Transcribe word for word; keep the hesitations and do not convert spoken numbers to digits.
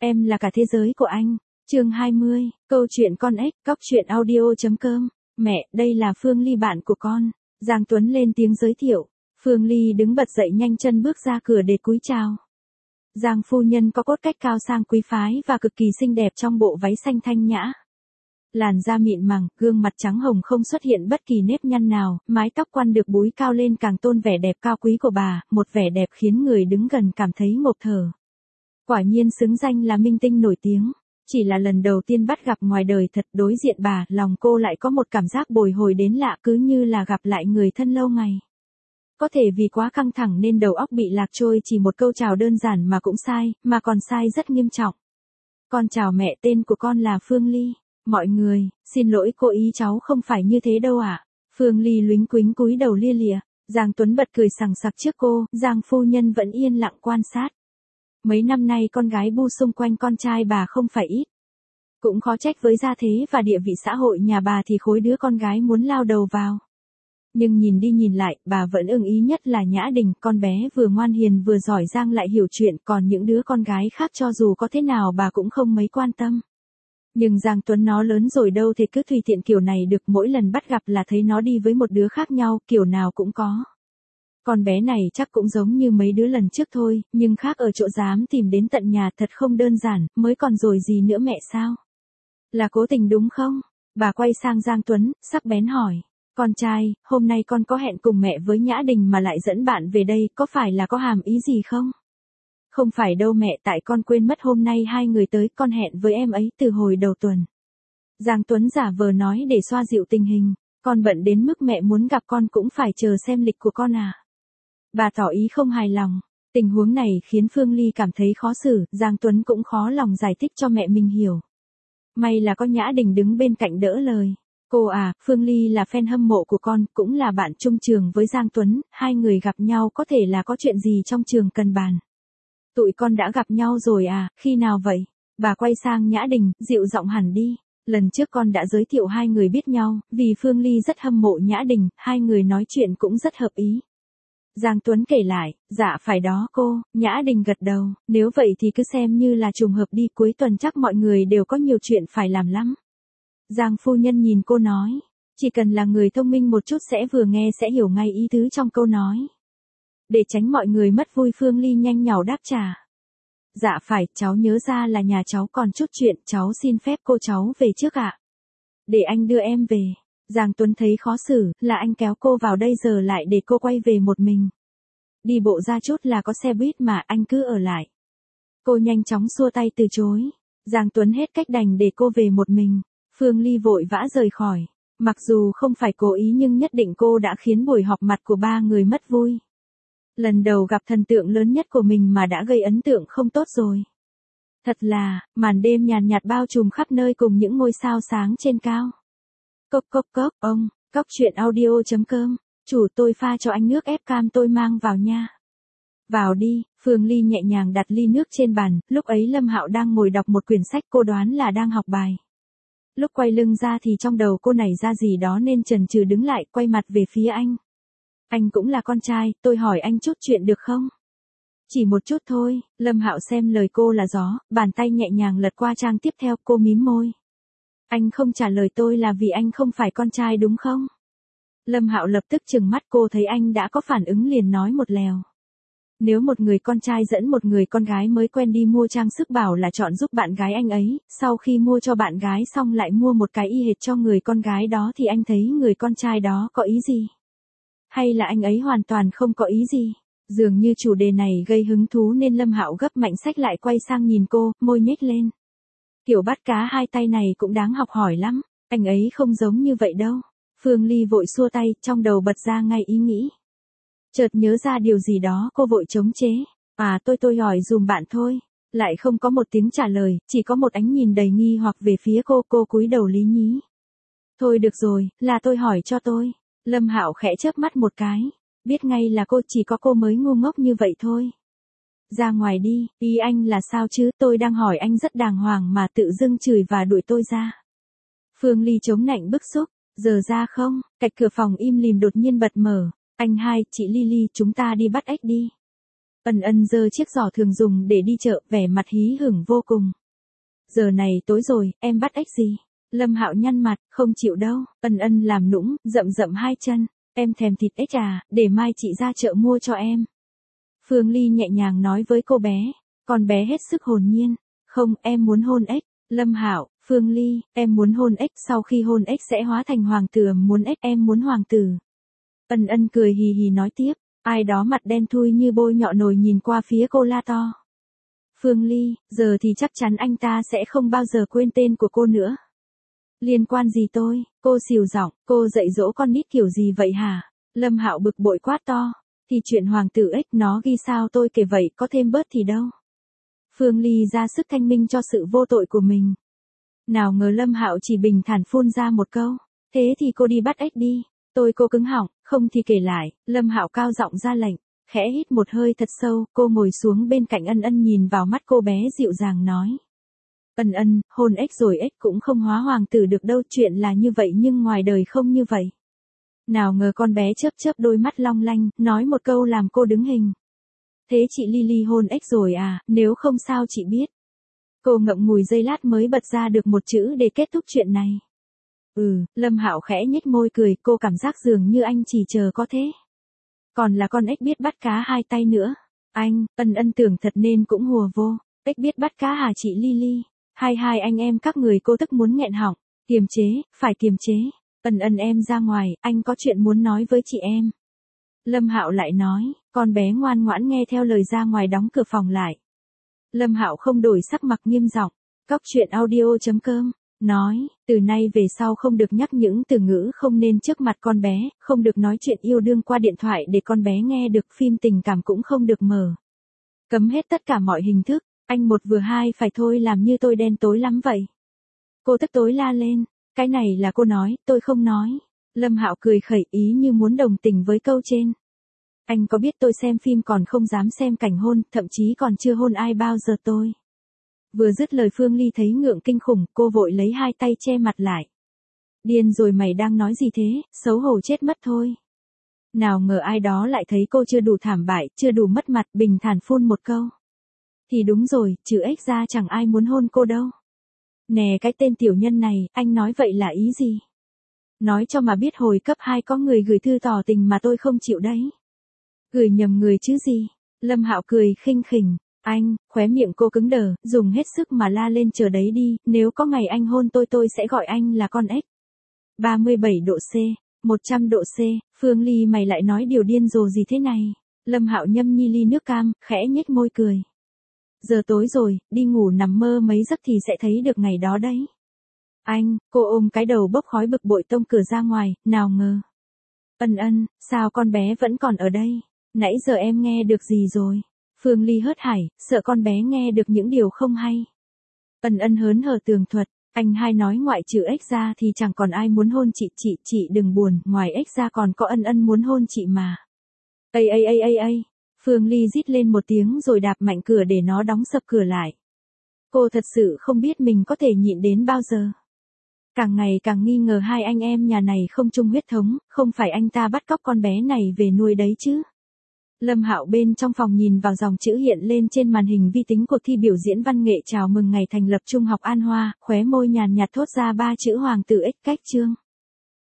Em là cả thế giới của anh. Chương hai mươi, câu chuyện con ếch, cóc truyện audio.com. Mẹ, đây là Phương Ly bạn của con. Giang Tuấn lên tiếng giới thiệu. Phương Ly đứng bật dậy nhanh chân bước ra cửa để cúi chào. Giang phu nhân có cốt cách cao sang quý phái và cực kỳ xinh đẹp trong bộ váy xanh thanh nhã. Làn da mịn màng, gương mặt trắng hồng không xuất hiện bất kỳ nếp nhăn nào, mái tóc quăn được búi cao lên càng tôn vẻ đẹp cao quý của bà, một vẻ đẹp khiến người đứng gần cảm thấy ngộp thở. Quả nhiên xứng danh là minh tinh nổi tiếng. Chỉ là lần đầu tiên bắt gặp ngoài đời thật, đối diện bà, lòng cô lại có một cảm giác bồi hồi đến lạ, cứ như là gặp lại người thân lâu ngày. Có thể vì quá căng thẳng nên đầu óc bị lạc trôi, chỉ một câu chào đơn giản mà cũng sai, mà còn sai rất nghiêm trọng. Con chào mẹ, tên của con là Phương Ly. Mọi người, xin lỗi cô, ý cháu không phải như thế đâu ạ. À? Phương Ly lúnh cúnh cúi đầu lia lịa. Giang Tuấn bật cười sằng sặc trước cô, Giang phu nhân vẫn yên lặng quan sát. Mấy năm nay con gái bu xung quanh con trai bà không phải ít. Cũng khó trách với gia thế và địa vị xã hội nhà bà thì khối đứa con gái muốn lao đầu vào. Nhưng nhìn đi nhìn lại, bà vẫn ưng ý nhất là Nhã Đình, con bé vừa ngoan hiền vừa giỏi giang lại hiểu chuyện, còn những đứa con gái khác cho dù có thế nào bà cũng không mấy quan tâm. Nhưng Giang Tuấn nó lớn rồi đâu thì cứ tùy tiện kiểu này được, mỗi lần bắt gặp là thấy nó đi với một đứa khác nhau, kiểu nào cũng có. Con bé này chắc cũng giống như mấy đứa lần trước thôi, nhưng khác ở chỗ dám tìm đến tận nhà, thật không đơn giản, mới còn rồi gì nữa mẹ sao? Là cố tình đúng không? Bà quay sang Giang Tuấn, sắc bén hỏi. Con trai, hôm nay con có hẹn cùng mẹ với Nhã Đình mà lại dẫn bạn về đây, có phải là có hàm ý gì không? Không phải đâu mẹ, tại con quên mất hôm nay hai người tới, con hẹn với em ấy từ hồi đầu tuần. Giang Tuấn giả vờ nói để xoa dịu tình hình, con bận đến mức mẹ muốn gặp con cũng phải chờ xem lịch của con à. Bà tỏ ý không hài lòng, tình huống này khiến Phương Ly cảm thấy khó xử, Giang Tuấn cũng khó lòng giải thích cho mẹ mình hiểu. May là có Nhã Đình đứng bên cạnh đỡ lời. Cô à, Phương Ly là fan hâm mộ của con, cũng là bạn chung trường với Giang Tuấn, hai người gặp nhau có thể là có chuyện gì trong trường cần bàn. Tụi con đã gặp nhau rồi à, khi nào vậy? Bà quay sang Nhã Đình, dịu giọng hẳn đi. Lần trước con đã giới thiệu hai người biết nhau, vì Phương Ly rất hâm mộ Nhã Đình, hai người nói chuyện cũng rất hợp ý. Giang Tuấn kể lại, dạ phải đó cô, Nhã Đình gật đầu, nếu vậy thì cứ xem như là trùng hợp đi, cuối tuần chắc mọi người đều có nhiều chuyện phải làm lắm. Giang phu nhân nhìn cô nói, chỉ cần là người thông minh một chút sẽ vừa nghe sẽ hiểu ngay ý tứ trong câu nói. Để tránh mọi người mất vui, Phương Ly nhanh nhảu đáp trả. Dạ phải, cháu nhớ ra là nhà cháu còn chút chuyện, cháu xin phép cô cháu về trước ạ. Để anh đưa em về. Giang Tuấn thấy khó xử, là anh kéo cô vào đây giờ lại để cô quay về một mình. Đi bộ ra chút là có xe buýt mà, anh cứ ở lại. Cô nhanh chóng xua tay từ chối. Giang Tuấn hết cách đành để cô về một mình. Phương Ly vội vã rời khỏi. Mặc dù không phải cố ý nhưng nhất định cô đã khiến buổi họp mặt của ba người mất vui. Lần đầu gặp thần tượng lớn nhất của mình mà đã gây ấn tượng không tốt rồi. Thật là, màn đêm nhàn nhạt bao trùm khắp nơi cùng những ngôi sao sáng trên cao. Cốc cốc cốc, ông, cóc truyện audio.com, chủ tôi pha cho anh nước ép cam tôi mang vào nha. Vào đi, Phương Ly nhẹ nhàng đặt ly nước trên bàn, lúc ấy Lâm Hạo đang ngồi đọc một quyển sách, cô đoán là đang học bài. Lúc quay lưng ra thì trong đầu cô nảy ra gì đó nên chần chừ đứng lại, quay mặt về phía anh. Anh cũng là con trai, tôi hỏi anh chút chuyện được không? Chỉ một chút thôi, Lâm Hạo xem lời cô là gió, bàn tay nhẹ nhàng lật qua trang tiếp theo, cô mím môi. Anh không trả lời tôi là vì anh không phải con trai đúng không? Lâm Hạo lập tức trừng mắt, cô thấy anh đã có phản ứng liền nói một lèo. Nếu một người con trai dẫn một người con gái mới quen đi mua trang sức bảo là chọn giúp bạn gái anh ấy, sau khi mua cho bạn gái xong lại mua một cái y hệt cho người con gái đó thì anh thấy người con trai đó có ý gì? Hay là anh ấy hoàn toàn không có ý gì? Dường như chủ đề này gây hứng thú nên Lâm Hạo gấp mạnh sách lại quay sang nhìn cô, môi nhếch lên. Kiểu bắt cá hai tay này cũng đáng học hỏi lắm, anh ấy không giống như vậy đâu. Phương Ly vội xua tay, trong đầu bật ra ngay ý nghĩ. Chợt nhớ ra điều gì đó, cô vội chống chế. À tôi tôi hỏi dùm bạn thôi. Lại không có một tiếng trả lời, chỉ có một ánh nhìn đầy nghi hoặc về phía cô, cô cúi đầu lý nhí. Thôi được rồi, là tôi hỏi cho tôi. Lâm Hạo khẽ chớp mắt một cái. Biết ngay là cô, chỉ có cô mới ngu ngốc như vậy thôi. Ra ngoài đi, ý anh là sao chứ, tôi đang hỏi anh rất đàng hoàng mà tự dưng chửi và đuổi tôi ra. Phương Ly chống nạnh bức xúc, giờ ra không, cạch cửa phòng im lìm đột nhiên bật mở. Anh hai, chị Lily, chúng ta đi bắt ếch đi. Ân Ân giơ chiếc giỏ thường dùng để đi chợ, vẻ mặt hí hửng vô cùng. Giờ này tối rồi, em bắt ếch gì? Lâm Hạo nhăn mặt, không chịu đâu. Ân Ân làm nũng, rậm rậm hai chân. Em thèm thịt ếch à, để mai chị ra chợ mua cho em. Phương Ly nhẹ nhàng nói với cô bé. Con bé hết sức hồn nhiên. Không, em muốn hôn ếch. Lâm Hạo, Phương Ly, em muốn hôn ếch, sau khi hôn ếch sẽ hóa thành hoàng tử, muốn ếch, em muốn hoàng tử. Ân Ân cười hì hì nói tiếp. Ai đó mặt đen thui như bôi nhọ nồi nhìn qua phía cô la to. Phương Ly, giờ thì chắc chắn anh ta sẽ không bao giờ quên tên của cô nữa. Liên quan gì tôi? Cô xìu giọng, cô dạy dỗ con nít kiểu gì vậy hả? Lâm Hạo bực bội quát to. Thì chuyện hoàng tử ếch nó ghi sao tôi kể vậy, có thêm bớt thì đâu. Phương Ly ra sức thanh minh cho sự vô tội của mình. Nào ngờ Lâm Hạo chỉ bình thản phun ra một câu. Thế thì cô đi bắt ếch đi. Tôi cô cứng họng, không thì kể lại. Lâm Hạo cao giọng ra lệnh. Khẽ hít một hơi thật sâu, cô ngồi xuống bên cạnh Ân Ân nhìn vào mắt cô bé dịu dàng nói. Ân Ân, hôn ếch rồi ếch cũng không hóa hoàng tử được đâu, chuyện là như vậy nhưng ngoài đời không như vậy. Nào ngờ con bé chớp chớp đôi mắt long lanh, nói một câu làm cô đứng hình. Thế chị Lily hôn ếch rồi à, nếu không sao chị biết. Cô ngậm ngùi giây lát mới bật ra được một chữ để kết thúc chuyện này. Ừ, Lâm Hạo khẽ nhếch môi cười, cô cảm giác dường như anh chỉ chờ có thế. Còn là con ếch biết bắt cá hai tay nữa. Anh, Ân Ân tưởng thật nên cũng hùa vô. Ếch biết bắt cá hả chị Lily? Hai hai anh em các người cô tức muốn nghẹn họng. Kiềm chế, phải kiềm chế. Ân Ân em ra ngoài, anh có chuyện muốn nói với chị em. Lâm Hạo lại nói, con bé ngoan ngoãn nghe theo lời ra ngoài đóng cửa phòng lại. Lâm Hạo không đổi sắc mặt nghiêm giọng. Cóc truyện audio chấm com nói, từ nay về sau không được nhắc những từ ngữ không nên trước mặt con bé, không được nói chuyện yêu đương qua điện thoại để con bé nghe được, phim tình cảm cũng không được mở. Cấm hết tất cả mọi hình thức, anh một vừa hai phải thôi, làm như tôi đen tối lắm vậy. Cô tức tối la lên, cái này là cô nói, tôi không nói. Lâm Hạo cười khẩy ý như muốn đồng tình với câu trên. Anh có biết tôi xem phim còn không dám xem cảnh hôn, thậm chí còn chưa hôn ai bao giờ tôi. Vừa dứt lời Phương Ly thấy ngượng kinh khủng, cô vội lấy hai tay che mặt lại. Điên rồi mày đang nói gì thế, xấu hổ chết mất thôi. Nào ngờ ai đó lại thấy cô chưa đủ thảm bại, chưa đủ mất mặt, bình thản phun một câu. Thì đúng rồi, trừ ếch ra chẳng ai muốn hôn cô đâu. Nè cái tên tiểu nhân này, anh nói vậy là ý gì? Nói cho mà biết hồi cấp hai có người gửi thư tỏ tình mà tôi không chịu đấy. Gửi nhầm người chứ gì? Lâm Hạo cười khinh khỉnh. Anh, khóe miệng cô cứng đờ, dùng hết sức mà la lên, chờ đấy đi, nếu có ngày anh hôn tôi tôi sẽ gọi anh là con ếch. ba mươi bảy độ C, một trăm độ C, Phương Ly mày lại nói điều điên rồ gì thế này? Lâm Hạo nhâm nhi ly nước cam, khẽ nhếch môi cười. Giờ tối rồi, đi ngủ nằm mơ mấy giấc thì sẽ thấy được ngày đó đấy. Anh, cô ôm cái đầu bốc khói bực bội tông cửa ra ngoài, nào ngờ. Ân Ân, sao con bé vẫn còn ở đây? Nãy giờ em nghe được gì rồi? Phương Ly hớt hải, sợ con bé nghe được những điều không hay. Ân Ân hớn hở tường thuật, anh hai nói ngoại trừ ếch ra thì chẳng còn ai muốn hôn chị, chị, chị đừng buồn, ngoài ếch ra còn có Ân Ân muốn hôn chị mà. Ây ây ây ây ây, Phương Ly rít lên một tiếng rồi đạp mạnh cửa để nó đóng sập cửa lại. Cô thật sự không biết mình có thể nhịn đến bao giờ. Càng ngày càng nghi ngờ hai anh em nhà này không chung huyết thống, không phải anh ta bắt cóc con bé này về nuôi đấy chứ. Lâm Hạo bên trong phòng nhìn vào dòng chữ hiện lên trên màn hình vi tính cuộc thi biểu diễn văn nghệ chào mừng ngày thành lập Trung học An Hoa, khóe môi nhàn nhạt thốt ra ba chữ hoàng tử ếch cách chương.